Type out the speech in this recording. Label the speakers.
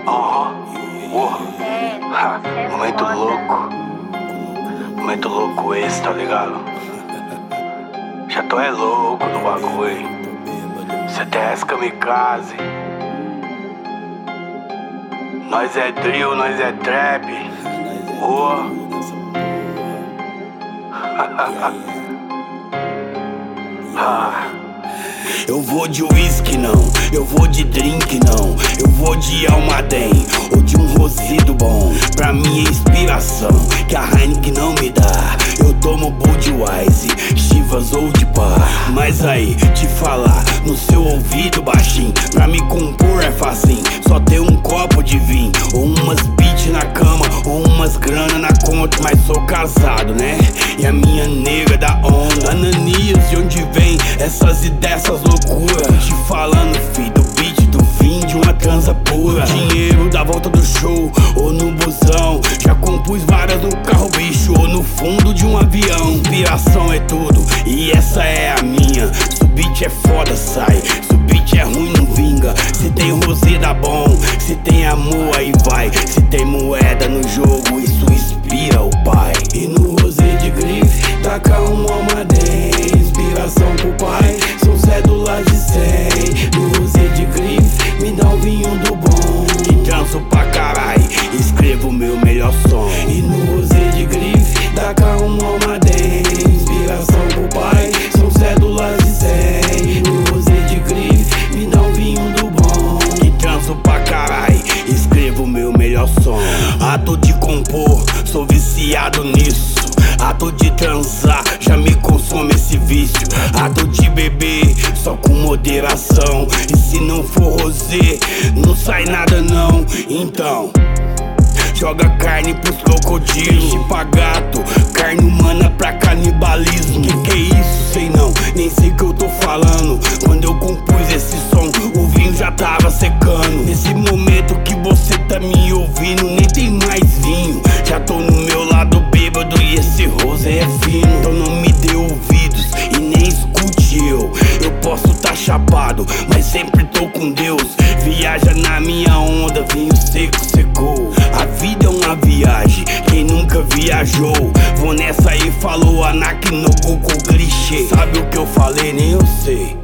Speaker 1: Momento louco. Momento louco esse, tá ligado? Já tô louco do bagulho. CTS Kamikaze. Nós é drill, nós é trap.
Speaker 2: Eu vou de whisky não, eu vou de drink não, eu vou de Almaden ou de um rozido bom. Pra minha inspiração, que a Heineken não me dá, eu tomo Budweiser, Chivas ou de Par. Mas aí, te falar no seu ouvido baixinho, pra me compor é facinho, só ter um copo de vinho, ou umas beats na cama, ou umas grana na conta. Mas sou casado, né? E a minha nega da onda Ananias, de onde vem essas ideias, essas loucuras? Te falando, filho, do beat, do fim de uma transa pura. Dinheiro da volta do show, ou no busão. Já compus várias no carro, bicho, ou no fundo de um avião. Inspiração é tudo, e essa é a minha. Se o beat é foda, sai. Se o beat é ruim, não vinga. Se tem rosé, dá bom. Se tem amor, aí vai. Se tem moeda no jogo, isso inspira o pai. E no rosé de grife, taca um Almaden. Inspiração pro pai, são cédulas de 100. No rosé de grife, me dá um vinho do bom. Que transo pra carai, escrevo o meu melhor som. E no rosé de grife, taca um Almaden. Inspiração pro pai, são cédulas de 100. No rosé de grife, me dá um vinho do bom. Que transo pra carai, escrevo o meu melhor som. Ato de compor, sou viciado nisso. Ato de transar, já me consome esse vício. Ato de beber, só com moderação. E se não for rosé, não sai nada não. Então joga carne pros crocodilos, peixe pra gato, carne humana pra canibalismo. Que é isso? Sei não, nem sei o que eu tô falando. Quando eu compus esse som, o vinho já tava secando. Nesse momento que você tá me ouvindo, nem tem mais vinho. Já tô no meu lado bêbado e esse rosé é fino. Então não me dê ouvidos e nem escute eu. Eu posso tá chapado, mas sempre tô com Deus. Viaja na minha onda, vinho seco secou. A vida é uma viagem, quem nunca viajou. Vou nessa aí, falou Anak no Goku clichê. Sabe o que eu falei? Nem eu sei.